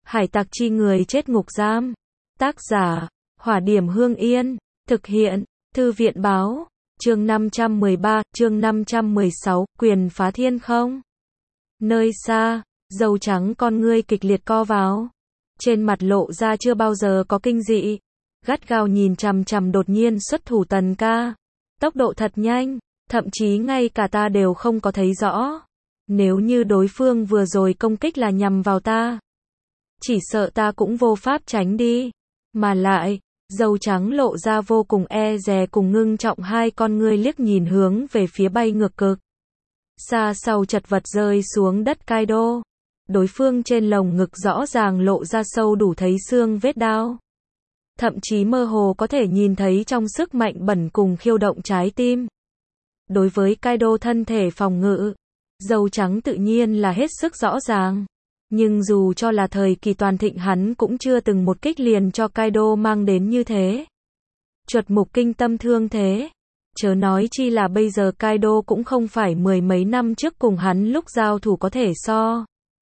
Hải tặc chi người chết ngục giam. Tác giả, Hỏa Điểm Hương Yên. Thực hiện, Thư viện Báo. Chương 513, chương 516, quyền phá thiên không. Nơi xa, dâu trắng con ngươi kịch liệt co vào. Trên mặt lộ ra chưa bao giờ có kinh dị. Gắt gao nhìn chằm chằm đột nhiên xuất thủ Tần ca. Tốc độ thật nhanh, thậm chí ngay cả ta đều không có thấy rõ. Nếu như đối phương vừa rồi công kích là nhằm vào ta, chỉ sợ ta cũng vô pháp tránh đi. Mà lại, dâu trắng lộ ra vô cùng e dè cùng ngưng trọng, hai con ngươi liếc nhìn hướng về phía bay ngược cực xa sau chật vật rơi xuống đất Kaido. Đối phương trên lồng ngực rõ ràng lộ ra sâu đủ thấy xương vết đao. Thậm chí mơ hồ có thể nhìn thấy trong sức mạnh bẩn cùng khiêu động trái tim. Đối với Kaido thân thể phòng ngự, dâu trắng tự nhiên là hết sức rõ ràng. Nhưng dù cho là thời kỳ toàn thịnh hắn cũng chưa từng một kích liền cho Kaido mang đến như thế. Chuột mục kinh tâm thương thế. Chớ nói chi là bây giờ Kaido cũng không phải mười mấy năm trước cùng hắn lúc giao thủ có thể so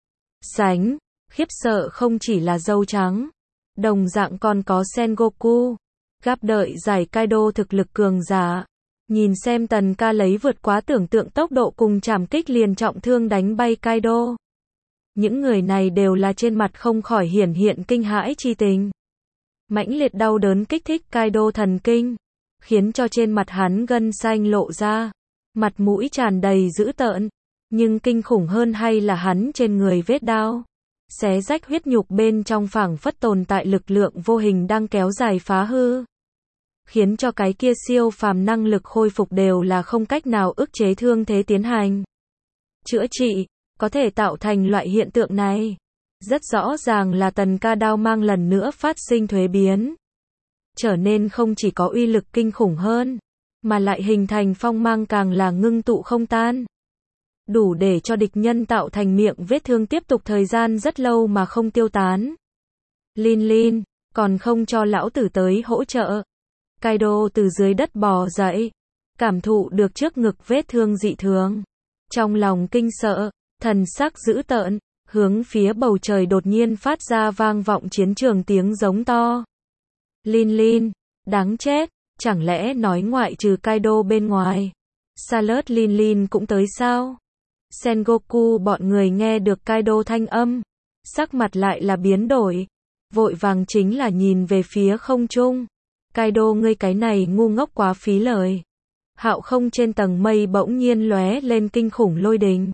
sánh. Khiếp sợ không chỉ là dâu trắng, đồng dạng còn có Sengoku. Gáp đợi giải Kaido thực lực cường giả. Nhìn xem Tần ca lấy vượt quá tưởng tượng tốc độ cùng chảm kích liền trọng thương đánh bay Kaido. Những người này đều là trên mặt không khỏi hiển hiện kinh hãi chi tình. Mãnh liệt đau đớn kích thích Kaido thần kinh, khiến cho trên mặt hắn gân xanh lộ ra, mặt mũi tràn đầy dữ tợn. Nhưng kinh khủng hơn hay là hắn trên người vết đao, xé rách huyết nhục bên trong phảng phất tồn tại lực lượng vô hình đang kéo dài phá hư. Khiến cho cái kia siêu phàm năng lực khôi phục đều là không cách nào ức chế thương thế tiến hành chữa trị, có thể tạo thành loại hiện tượng này. Rất rõ ràng là Tần ca đao mang lần nữa phát sinh thuế biến. Trở nên không chỉ có uy lực kinh khủng hơn, mà lại hình thành phong mang càng là ngưng tụ không tan. Đủ để cho địch nhân tạo thành miệng vết thương tiếp tục thời gian rất lâu mà không tiêu tán. Lin, còn không cho lão tử tới hỗ trợ. Kaido từ dưới đất bò dậy, cảm thụ được trước ngực vết thương dị thường. Trong lòng kinh sợ, thần sắc dữ tợn, hướng phía bầu trời đột nhiên phát ra vang vọng chiến trường tiếng giống to. Lin, đáng chết, chẳng lẽ nói ngoại trừ Kaido bên ngoài, Salut Lin cũng tới sao? Sengoku bọn người nghe được Kaido thanh âm, sắc mặt lại là biến đổi, vội vàng chính là nhìn về phía không trung. Kaido ngươi cái này ngu ngốc quá phí lời. Hạo không trên tầng mây bỗng nhiên lóe lên kinh khủng lôi đình.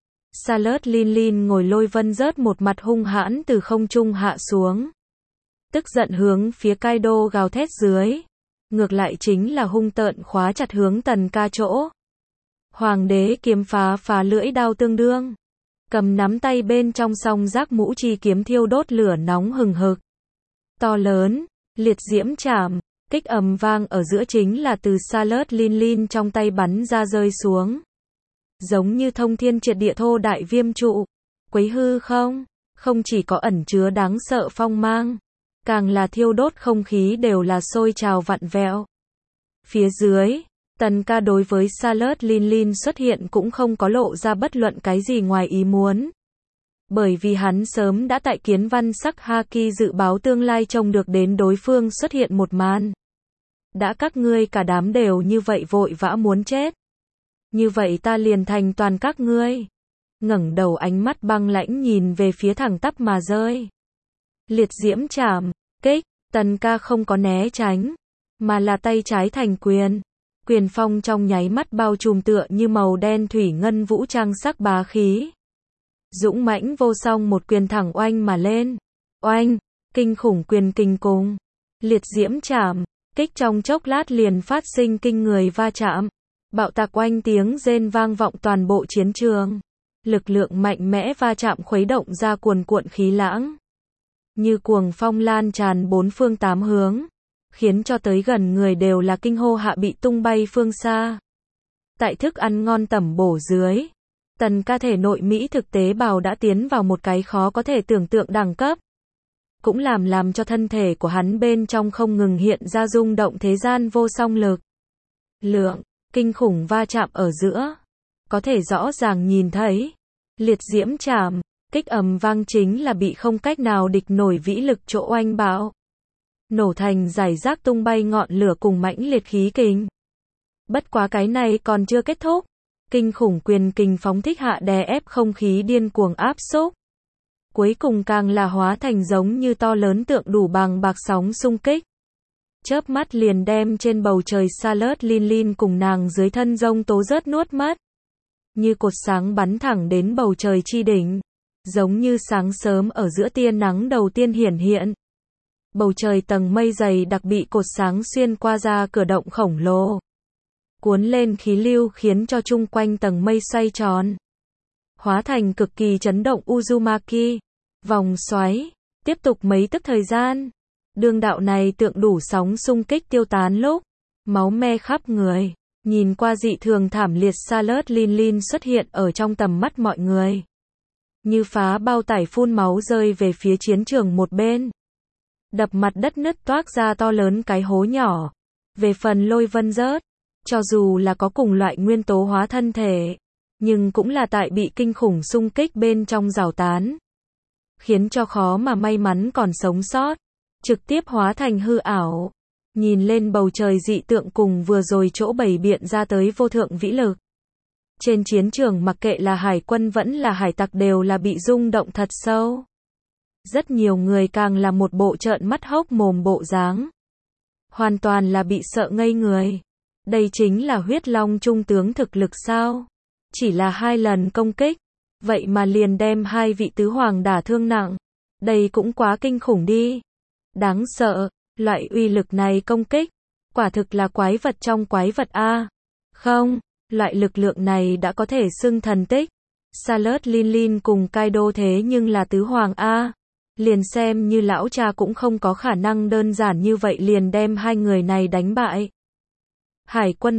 Salut Lin ngồi lôi vân rớt một mặt hung hãn từ không trung hạ xuống. Tức giận hướng phía Kaido gào thét dưới. Ngược lại chính là hung tợn khóa chặt hướng Tần ca chỗ. Hoàng đế kiếm phá lưỡi đao tương đương. Cầm nắm tay bên trong song giác mũ chi kiếm thiêu đốt lửa nóng hừng hực. To lớn, liệt diễm chạm, kích ầm vang ở giữa chính là từ Salut Lin trong tay bắn ra rơi xuống. Giống như thông thiên triệt địa thô đại viêm trụ, quấy hư không chỉ có ẩn chứa đáng sợ phong mang, càng là thiêu đốt không khí đều là sôi trào vặn vẹo. Phía dưới, Tần ca đối với Salut Lin xuất hiện cũng không có lộ ra bất luận cái gì ngoài ý muốn. Bởi vì hắn sớm đã tại kiến văn sắc Haki dự báo tương lai trông được đến đối phương xuất hiện một màn. Đã các ngươi cả đám đều như vậy vội vã muốn chết, như vậy ta liền thành toàn các ngươi. Ngẩng đầu ánh mắt băng lãnh nhìn về phía thẳng tắp mà rơi. Liệt diễm chạm, kích, Tần ca không có né tránh, mà là tay trái thành quyền. Quyền phong trong nháy mắt bao trùm tựa như màu đen thủy ngân vũ trang sắc bá khí. Dũng mãnh vô song một quyền thẳng oanh mà lên. Oanh, kinh khủng quyền kinh cùng. Liệt diễm chạm, kích trong chốc lát liền phát sinh kinh người va chạm. Bạo tạc oanh tiếng rên vang vọng toàn bộ chiến trường. Lực lượng mạnh mẽ va chạm khuấy động ra cuồn cuộn khí lãng. Như cuồng phong lan tràn bốn phương tám hướng. Khiến cho tới gần người đều là kinh hô hạ bị tung bay phương xa. Tại thức ăn ngon tẩm bổ dưới, Tần ca thể nội Mỹ thực tế bào đã tiến vào một cái khó có thể tưởng tượng đẳng cấp. Cũng làm cho thân thể của hắn bên trong không ngừng hiện ra rung động thế gian vô song lực. Lượng, kinh khủng va chạm ở giữa. Có thể rõ ràng nhìn thấy. Liệt diễm chạm, Kích ầm vang chính là bị không cách nào địch nổi vĩ lực chỗ oanh bạo. Nổ thành rải rác tung bay ngọn lửa cùng mãnh liệt khí kình. Bất quá cái này còn chưa kết thúc. Kinh khủng quyền kình phóng thích hạ đè ép không khí điên cuồng áp xúc. Cuối cùng càng là hóa thành giống như to lớn tượng đủ bằng bạc sóng xung kích. Chớp mắt liền đem trên bầu trời Charlotte Lin cùng nàng dưới thân giông tố rớt nuốt mất. Như cột sáng bắn thẳng đến bầu trời chi đỉnh. Giống như sáng sớm ở giữa tia nắng đầu tiên hiển hiện. Bầu trời tầng mây dày đặc bị cột sáng xuyên qua ra cửa động khổng lồ. Cuốn lên khí lưu khiến cho chung quanh tầng mây xoay tròn. Hóa thành cực kỳ chấn động Uzumaki. Vòng xoáy. Tiếp tục mấy tức thời gian. Đường đạo này tượng đủ sóng xung kích tiêu tán lúc. Máu me khắp người. Nhìn qua dị thường thảm liệt Charlotte Lin xuất hiện ở trong tầm mắt mọi người. Như phá bao tải phun máu rơi về phía chiến trường một bên. Đập mặt đất nứt toác ra to lớn cái hố nhỏ. Về phần Lôi Vân rớt. Cho dù là có cùng loại nguyên tố hóa thân thể. Nhưng cũng là tại bị kinh khủng xung kích bên trong rào tán. Khiến cho khó mà may mắn còn sống sót. Trực tiếp hóa thành hư ảo. Nhìn lên bầu trời dị tượng cùng vừa rồi chỗ bày biện ra tới vô thượng vĩ lực. Trên chiến trường mặc kệ là hải quân vẫn là hải tặc đều là bị rung động thật sâu. Rất nhiều người càng là một bộ trợn mắt hốc mồm bộ dáng. Hoàn toàn là bị sợ ngây người. Đây chính là huyết long trung tướng thực lực sao? Chỉ là 2 lần công kích. Vậy mà liền đem 2 vị tứ hoàng đả thương nặng. Đây cũng quá kinh khủng đi. Đáng sợ, loại uy lực này công kích. Quả thực là quái vật trong quái vật A. Không, loại lực lượng này đã có thể xưng thần tích. Charlotte Lin cùng Kaido thế nhưng là tứ hoàng A. Liền xem như lão cha cũng không có khả năng đơn giản như vậy liền đem 2 người này đánh bại. Hải quân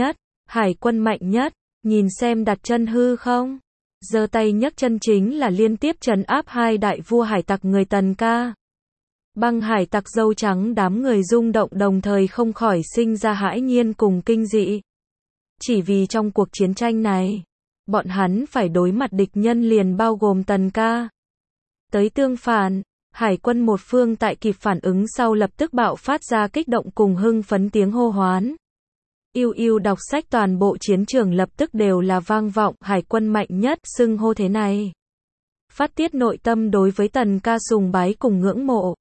mạnh nhất, nhìn xem đặt chân hư không? Giơ tay nhấc chân chính là liên tiếp trấn áp 2 đại vua hải tặc người Tần Ca. Băng hải tặc dâu trắng đám người rung động đồng thời không khỏi sinh ra hãi nhiên cùng kinh dị. Chỉ vì trong cuộc chiến tranh này, bọn hắn phải đối mặt địch nhân liền bao gồm Tần Ca. Tới tương phản, hải quân một phương tại kịp phản ứng sau lập tức bạo phát ra kích động cùng hưng phấn tiếng hô hoán. Yêu đọc sách toàn bộ chiến trường lập tức đều là vang vọng hải quân mạnh nhất xưng hô thế này. Phát tiết nội tâm đối với Tần Ca sùng bái cùng ngưỡng mộ.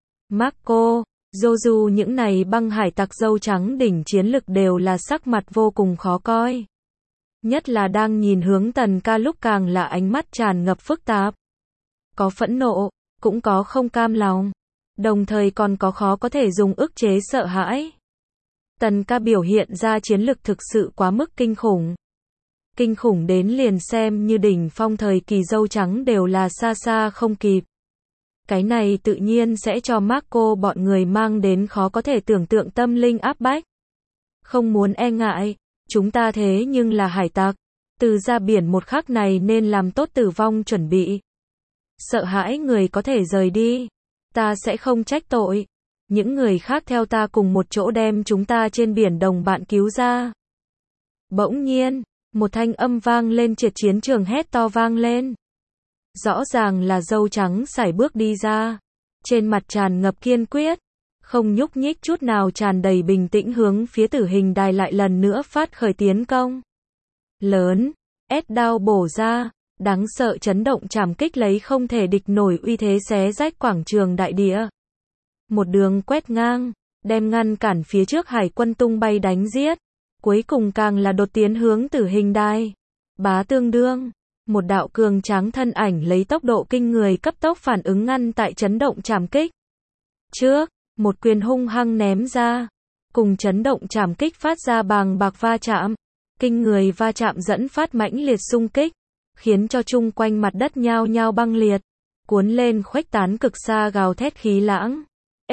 Marco, Joju những này băng hải tặc dâu trắng đỉnh chiến lực đều là sắc mặt vô cùng khó coi. Nhất là đang nhìn hướng Tần Ca lúc càng là ánh mắt tràn ngập phức tạp. Có phẫn nộ, cũng có không cam lòng. Đồng thời còn có khó có thể dùng ức chế sợ hãi. Tần Ca biểu hiện ra chiến lực thực sự quá mức kinh khủng. Kinh khủng đến liền xem như đỉnh phong thời kỳ dâu trắng đều là xa xa không kịp. Cái này tự nhiên sẽ cho Marco bọn người mang đến khó có thể tưởng tượng tâm linh áp bách. Không muốn e ngại, chúng ta thế nhưng là hải tặc. Từ ra biển một khắc này nên làm tốt tử vong chuẩn bị. Sợ hãi người có thể rời đi. Ta sẽ không trách tội. Những người khác theo ta cùng một chỗ đem chúng ta trên biển đồng bạn cứu ra. Bỗng nhiên, một thanh âm vang lên triệt chiến trường hét to vang lên. Rõ ràng là dâu trắng sải bước đi ra. Trên mặt tràn ngập kiên quyết. Không nhúc nhích chút nào tràn đầy bình tĩnh hướng phía tử hình đài lại lần nữa phát khởi tiến công. Lớn, đao bổ ra. Đáng sợ chấn động trảm kích lấy không thể địch nổi uy thế xé rách quảng trường đại địa. Một đường quét ngang, đem ngăn cản phía trước hải quân tung bay đánh giết. Cuối cùng càng là đột tiến hướng tử hình đài. Bá tương đương, một đạo cường tráng thân ảnh lấy tốc độ kinh người cấp tốc phản ứng ngăn tại chấn động trảm kích. Trước, một quyền hung hăng ném ra. Cùng chấn động trảm kích phát ra bàng bạc va chạm. Kinh người va chạm dẫn phát mãnh liệt xung kích. Khiến cho chung quanh mặt đất nhao nhao băng liệt. Cuốn lên khuếch tán cực xa gào thét khí lãng.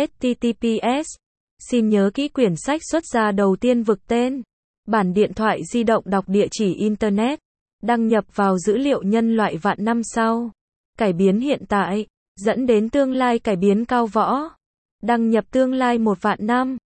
HTTPS. Xin nhớ kỹ quyển sách xuất ra đầu tiên vực tên. Bản điện thoại di động đọc địa chỉ Internet. Đăng nhập vào dữ liệu nhân loại vạn năm sau. Cải biến hiện tại. Dẫn đến tương lai cải biến cao võ. Đăng nhập tương lai 1 vạn năm.